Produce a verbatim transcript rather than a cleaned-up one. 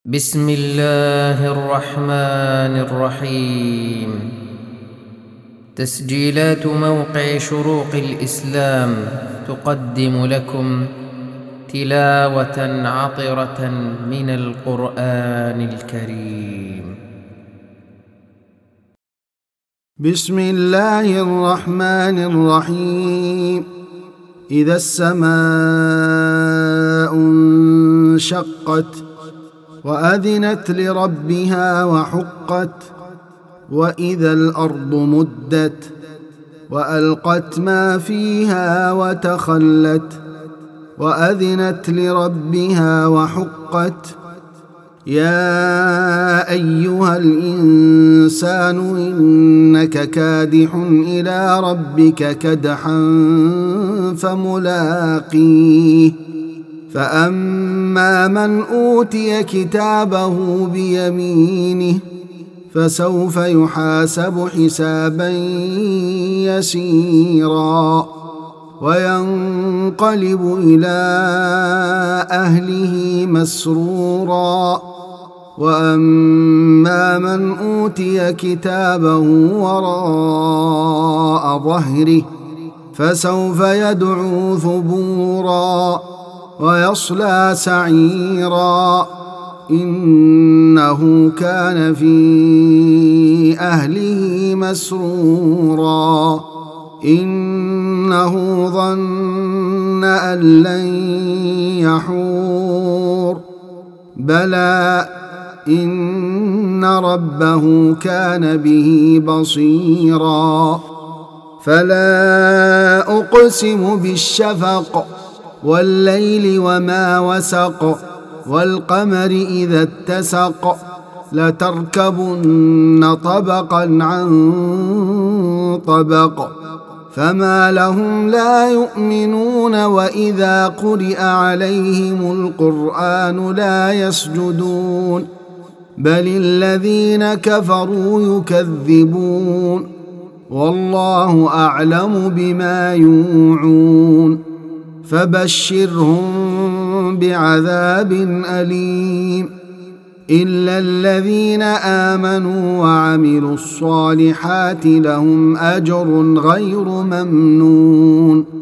بسم الله الرحمن الرحيم. تسجيلات موقع شروق الإسلام تقدم لكم تلاوة عطرة من القرآن الكريم. بسم الله الرحمن الرحيم. إذا السماء انشقت وأذنت لربها وحقت، وإذا الأرض مدت وألقت ما فيها وتخلت، وأذنت لربها وحقت. يا أيها الإنسان إنك كادح إلى ربك كدحا فملاقيه. فأما من أوتي كتابه بيمينه فسوف يحاسب حسابا يسيرا، وينقلب إلى أهله مسرورا. وأما من أوتي كتابه وراء ظهره فسوف يدعو ثبورا ويصلى سعيرا، إنه كان في أهله مسرورا، إنه ظن أن لن يحور. بلى إن ربه كان به بصيرا. فلا أقسم بالشفق والليل وما وسق، والقمر إذا اتسق، لتركبن طبقا عن طبق، فما لهم لا يؤمنون وإذا قرئ عليهم القرآن لا يسجدون، بل الذين كفروا يكذبون، والله أعلم بما يوعون. فبشرهم بعذاب أليم إلا الذين آمنوا وعملوا الصالحات لهم أجر غير ممنون.